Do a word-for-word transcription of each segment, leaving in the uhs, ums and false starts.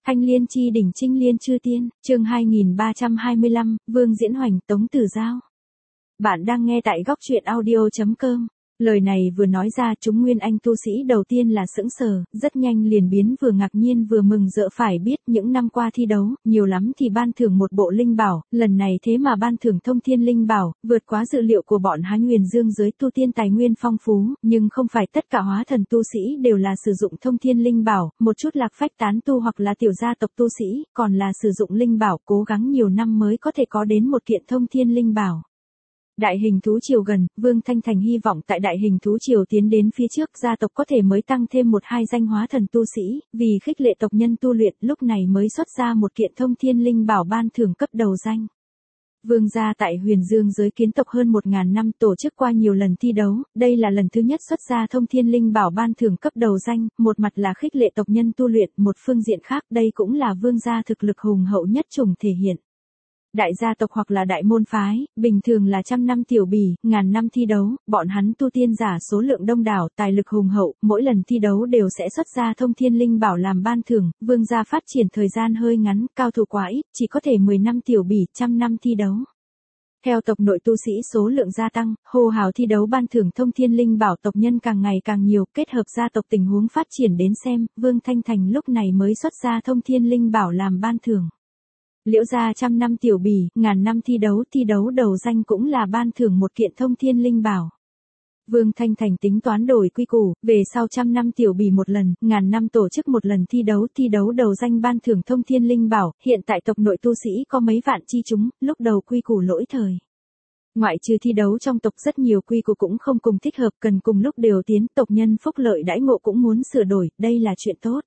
Thanh Liên chi đỉnh Trinh Liên chư tiên, chương hai nghìn ba trăm hai mươi lăm, Vương Diễn Hoành, Tống Tử Giao. Bạn đang nghe tại góc truyện audio chấm com. Lời này vừa nói ra, chúng nguyên anh tu sĩ đầu tiên là sững sờ, rất nhanh liền biến vừa ngạc nhiên vừa mừng rỡ. Phải biết những năm qua thi đấu, nhiều lắm thì ban thưởng một bộ linh bảo, lần này thế mà ban thưởng thông thiên linh bảo, vượt quá dự liệu của bọn Hán Huyền Dương giới tu tiên tài nguyên phong phú, nhưng không phải tất cả hóa thần tu sĩ đều là sử dụng thông thiên linh bảo, một chút lạc phách tán tu hoặc là tiểu gia tộc tu sĩ, còn là sử dụng linh bảo cố gắng nhiều năm mới có thể có đến một kiện thông thiên linh bảo. Đại hình thú triều gần, Vương Thanh Thành hy vọng tại đại hình thú triều tiến đến phía trước gia tộc có thể mới tăng thêm một hai danh hóa thần tu sĩ, vì khích lệ tộc nhân tu luyện lúc này mới xuất ra một kiện thông thiên linh bảo ban thưởng cấp đầu danh. Vương gia tại Huyền Dương giới kiến tộc hơn một ngàn năm tổ chức qua nhiều lần thi đấu, đây là lần thứ nhất xuất ra thông thiên linh bảo ban thưởng cấp đầu danh, một mặt là khích lệ tộc nhân tu luyện, một phương diện khác đây cũng là vương gia thực lực hùng hậu nhất trùng thể hiện. Đại gia tộc hoặc là đại môn phái, bình thường là trăm năm tiểu bì, ngàn năm thi đấu, bọn hắn tu tiên giả số lượng đông đảo, tài lực hùng hậu, mỗi lần thi đấu đều sẽ xuất ra thông thiên linh bảo làm ban thưởng, vương gia phát triển thời gian hơi ngắn, cao thủ quá ít, chỉ có thể mười năm tiểu bì, trăm năm thi đấu. Theo tộc nội tu sĩ số lượng gia tăng, hô hào thi đấu ban thưởng thông thiên linh bảo tộc nhân càng ngày càng nhiều, kết hợp gia tộc tình huống phát triển đến xem, Vương Thanh Thành lúc này mới xuất ra thông thiên linh bảo làm ban thưởng. Liễu gia trăm năm tiểu bì, ngàn năm thi đấu, thi đấu đầu danh cũng là ban thưởng một kiện thông thiên linh bảo. Vương Thanh Thành tính toán đổi quy củ, về sau trăm năm tiểu bì một lần, ngàn năm tổ chức một lần thi đấu, thi đấu đầu danh ban thưởng thông thiên linh bảo, hiện tại tộc nội tu sĩ có mấy vạn chi chúng, lúc đầu quy củ lỗi thời. Ngoại trừ thi đấu trong tộc rất nhiều quy củ cũng không cùng thích hợp, cần cùng lúc đều tiến, tộc nhân phúc lợi đãi ngộ cũng muốn sửa đổi, đây là chuyện tốt.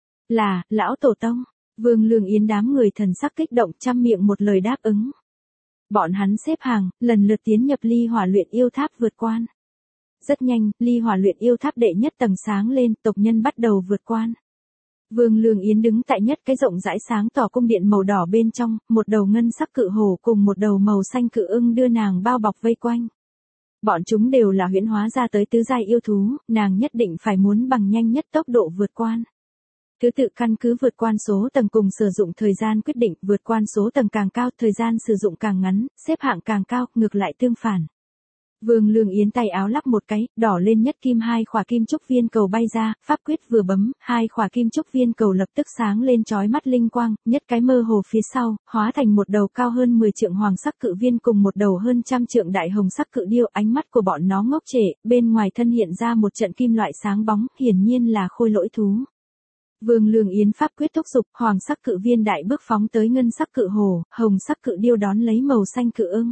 Là, lão tổ tông. Vương Lương Yến đám người thần sắc kích động trăm miệng một lời đáp ứng. Bọn hắn xếp hàng, lần lượt tiến nhập ly hỏa luyện yêu tháp vượt quan. Rất nhanh, ly hỏa luyện yêu tháp đệ nhất tầng sáng lên, tộc nhân bắt đầu vượt quan. Vương Lương Yến đứng tại nhất cái rộng rãi sáng tỏ cung điện màu đỏ bên trong, một đầu ngân sắc cự hổ cùng một đầu màu xanh cự ưng đưa nàng bao bọc vây quanh. Bọn chúng đều là huyễn hóa ra tới tứ giai yêu thú, nàng nhất định phải muốn bằng nhanh nhất tốc độ vượt quan. Thứ tự căn cứ vượt quan số tầng cùng sử dụng thời gian quyết định, vượt quan số tầng càng cao, thời gian sử dụng càng ngắn, xếp hạng càng cao, ngược lại tương phản. Vương Lương Yến tay áo lắc một cái, đỏ lên nhất kim hai khỏa kim trúc viên cầu bay ra, pháp quyết vừa bấm, hai khỏa kim trúc viên cầu lập tức sáng lên chói mắt linh quang, nhất cái mơ hồ phía sau, hóa thành một đầu cao hơn mười trượng hoàng sắc cự viên cùng một đầu hơn trăm trượng đại hồng sắc cự điêu, ánh mắt của bọn nó ngốc trệ, bên ngoài thân hiện ra một trận kim loại sáng bóng, hiển nhiên là khôi lỗi thú. Vương Lương Yến pháp quyết thúc dục, hoàng sắc cự viên đại bước phóng tới ngân sắc cự hồ, hồng sắc cự điêu đón lấy màu xanh cự ưng.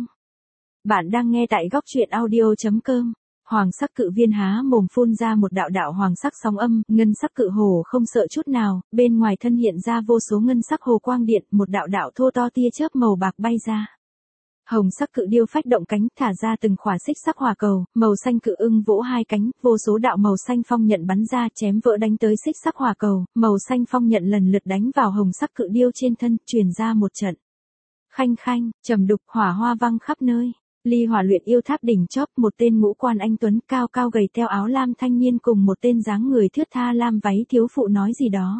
Bạn đang nghe tại góc truyện audio chấm com. Hoàng sắc cự viên há mồm phun ra một đạo đạo hoàng sắc sóng âm, ngân sắc cự hồ không sợ chút nào, bên ngoài thân hiện ra vô số ngân sắc hồ quang điện, một đạo đạo thô to tia chớp màu bạc bay ra. Hồng sắc cự điêu phách động cánh, thả ra từng khỏa xích sắc hỏa cầu, màu xanh cự ưng vỗ hai cánh, vô số đạo màu xanh phong nhận bắn ra chém vỡ đánh tới xích sắc hỏa cầu, màu xanh phong nhận lần lượt đánh vào hồng sắc cự điêu trên thân, truyền ra một trận. Khanh khanh, trầm đục, hỏa hoa văng khắp nơi. Ly hỏa luyện yêu tháp đỉnh chóp, một tên ngũ quan anh tuấn cao cao gầy teo áo lam thanh niên cùng một tên dáng người thướt tha lam váy thiếu phụ nói gì đó.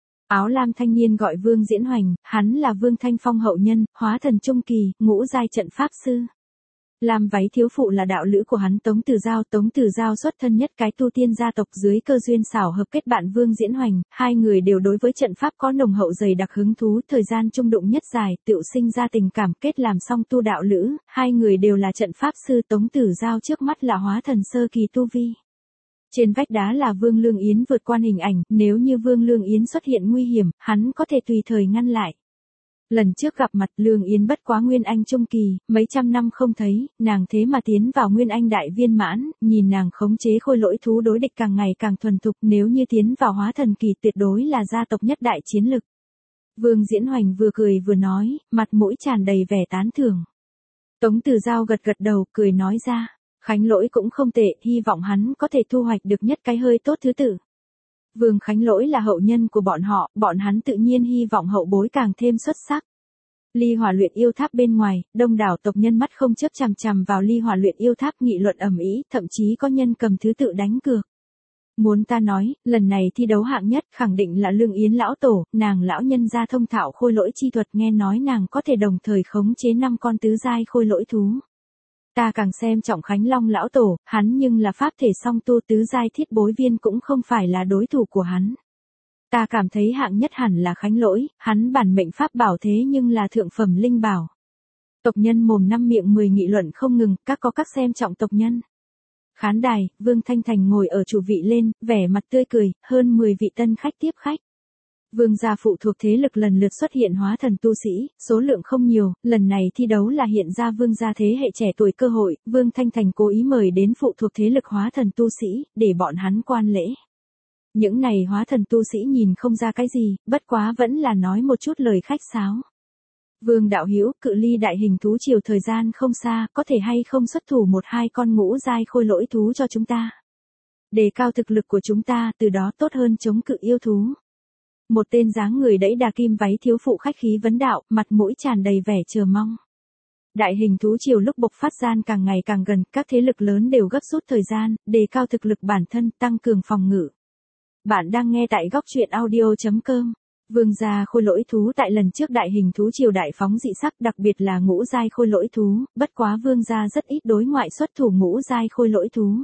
Áo lam thanh niên gọi Vương Diễn Hoành, hắn là Vương Thanh Phong hậu nhân, hóa thần trung kỳ, ngũ giai trận pháp sư. Lam váy thiếu phụ là đạo lữ của hắn Tống Tử Giao, Tống Tử Giao xuất thân nhất cái tu tiên gia tộc, dưới cơ duyên xảo hợp kết bạn Vương Diễn Hoành, hai người đều đối với trận pháp có nồng hậu dày đặc hứng thú, thời gian chung đụng nhất dài, tựu sinh ra tình cảm, kết làm song tu đạo lữ, hai người đều là trận pháp sư, Tống Tử Giao trước mắt là hóa thần sơ kỳ tu vi. Trên vách đá là Vương Lương Yến vượt quan hình ảnh, nếu như Vương Lương Yến xuất hiện nguy hiểm, hắn có thể tùy thời ngăn lại. Lần trước gặp mặt Lương Yến bất quá Nguyên Anh trung kỳ, mấy trăm năm không thấy, nàng thế mà tiến vào Nguyên Anh đại viên mãn, nhìn nàng khống chế khôi lỗi thú đối địch càng ngày càng thuần thục, nếu như tiến vào hóa thần kỳ tuyệt đối là gia tộc nhất đại chiến lực. Vương Diễn Hoành vừa cười vừa nói, mặt mũi tràn đầy vẻ tán thưởng. Tống Tử Giao gật gật đầu, cười nói ra. Khánh Lỗi cũng không tệ, hy vọng hắn có thể thu hoạch được nhất cái hơi tốt thứ tự. Vương Khánh Lỗi là hậu nhân của bọn họ, bọn hắn tự nhiên hy vọng hậu bối càng thêm xuất sắc. Ly hỏa luyện yêu tháp bên ngoài, đông đảo tộc nhân mắt không chớp chằm chằm vào ly hỏa luyện yêu tháp nghị luận ầm ĩ, thậm chí có nhân cầm thứ tự đánh cược. Muốn ta nói, lần này thi đấu hạng nhất khẳng định là Lương Yến lão tổ, nàng lão nhân gia thông thạo khôi lỗi chi thuật, nghe nói nàng có thể đồng thời khống chế năm con tứ giai khôi lỗi thú. Ta càng xem trọng Khánh Long lão tổ, hắn nhưng là pháp thể song tu, tứ giai thiết bối viên cũng không phải là đối thủ của hắn. Ta cảm thấy hạng nhất hẳn là Khánh Lỗi, hắn bản mệnh pháp bảo thế nhưng là thượng phẩm linh bảo. Tộc nhân mồm năm miệng mười nghị luận không ngừng, các có các xem trọng tộc nhân. Khán đài, Vương Thanh Thành ngồi ở chủ vị lên, vẻ mặt tươi cười, hơn mười vị tân khách tiếp khách. Vương gia phụ thuộc thế lực lần lượt xuất hiện hóa thần tu sĩ, số lượng không nhiều, lần này thi đấu là hiện ra vương gia thế hệ trẻ tuổi cơ hội, Vương Thanh Thành cố ý mời đến phụ thuộc thế lực hóa thần tu sĩ, để bọn hắn quan lễ. Những này hóa thần tu sĩ nhìn không ra cái gì, bất quá vẫn là nói một chút lời khách sáo. Vương đạo hữu, cự ly đại hình thú triều thời gian không xa, có thể hay không xuất thủ một hai con ngũ giai khôi lỗi thú cho chúng ta. Đề cao thực lực của chúng ta, từ đó tốt hơn chống cự yêu thú. Một tên dáng người đẫy đà kim váy thiếu phụ khách khí vấn đạo, mặt mũi tràn đầy vẻ chờ mong. Đại hình thú triều lúc bộc phát gian càng ngày càng gần, các thế lực lớn đều gấp rút thời gian, đề cao thực lực bản thân, tăng cường phòng ngự. Bạn đang nghe tại góc truyện audio chấm com. Vương gia khôi lỗi thú tại lần trước đại hình thú triều đại phóng dị sắc, đặc biệt là ngũ giai khôi lỗi thú, bất quá vương gia rất ít đối ngoại xuất thủ ngũ giai khôi lỗi thú.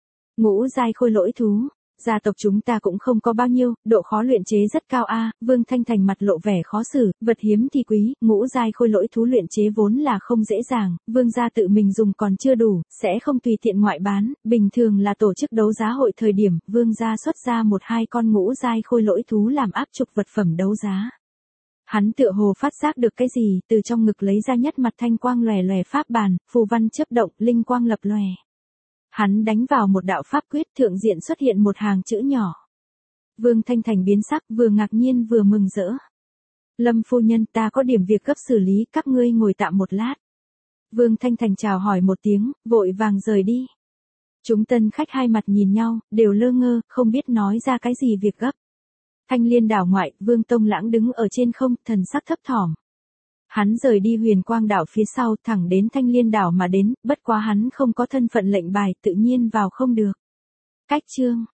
Ngũ giai khôi lỗi thú, gia tộc chúng ta cũng không có bao nhiêu, độ khó luyện chế rất cao a. Vương Thanh Thành mặt lộ vẻ khó xử, vật hiếm thì quý, ngũ giai khôi lỗi thú luyện chế vốn là không dễ dàng, vương gia tự mình dùng còn chưa đủ, sẽ không tùy tiện ngoại bán, bình thường là tổ chức đấu giá hội thời điểm, vương gia xuất ra một hai con ngũ giai khôi lỗi thú làm áp trục vật phẩm đấu giá. Hắn tựa hồ phát giác được cái gì, từ trong ngực lấy ra nhất mặt thanh quang lòe lòe pháp bàn, phù văn chớp động, linh quang lập lòe. Hắn đánh vào một đạo pháp quyết, thượng diện xuất hiện một hàng chữ nhỏ. Vương Thanh Thành biến sắc, vừa ngạc nhiên vừa mừng rỡ. Lâm phu nhân, ta có điểm việc gấp xử lý, các ngươi ngồi tạm một lát. Vương Thanh Thành chào hỏi một tiếng, vội vàng rời đi. Chúng tân khách hai mặt nhìn nhau, đều lơ ngơ, không biết nói ra cái gì việc gấp. Thanh Liên đảo ngoại, Vương Tông Lãng đứng ở trên không, thần sắc thấp thỏm. Hắn rời đi Huyền Quang đảo phía sau, thẳng đến Thanh Liên đảo mà đến, bất quá hắn không có thân phận lệnh bài, tự nhiên vào không được. Cách chương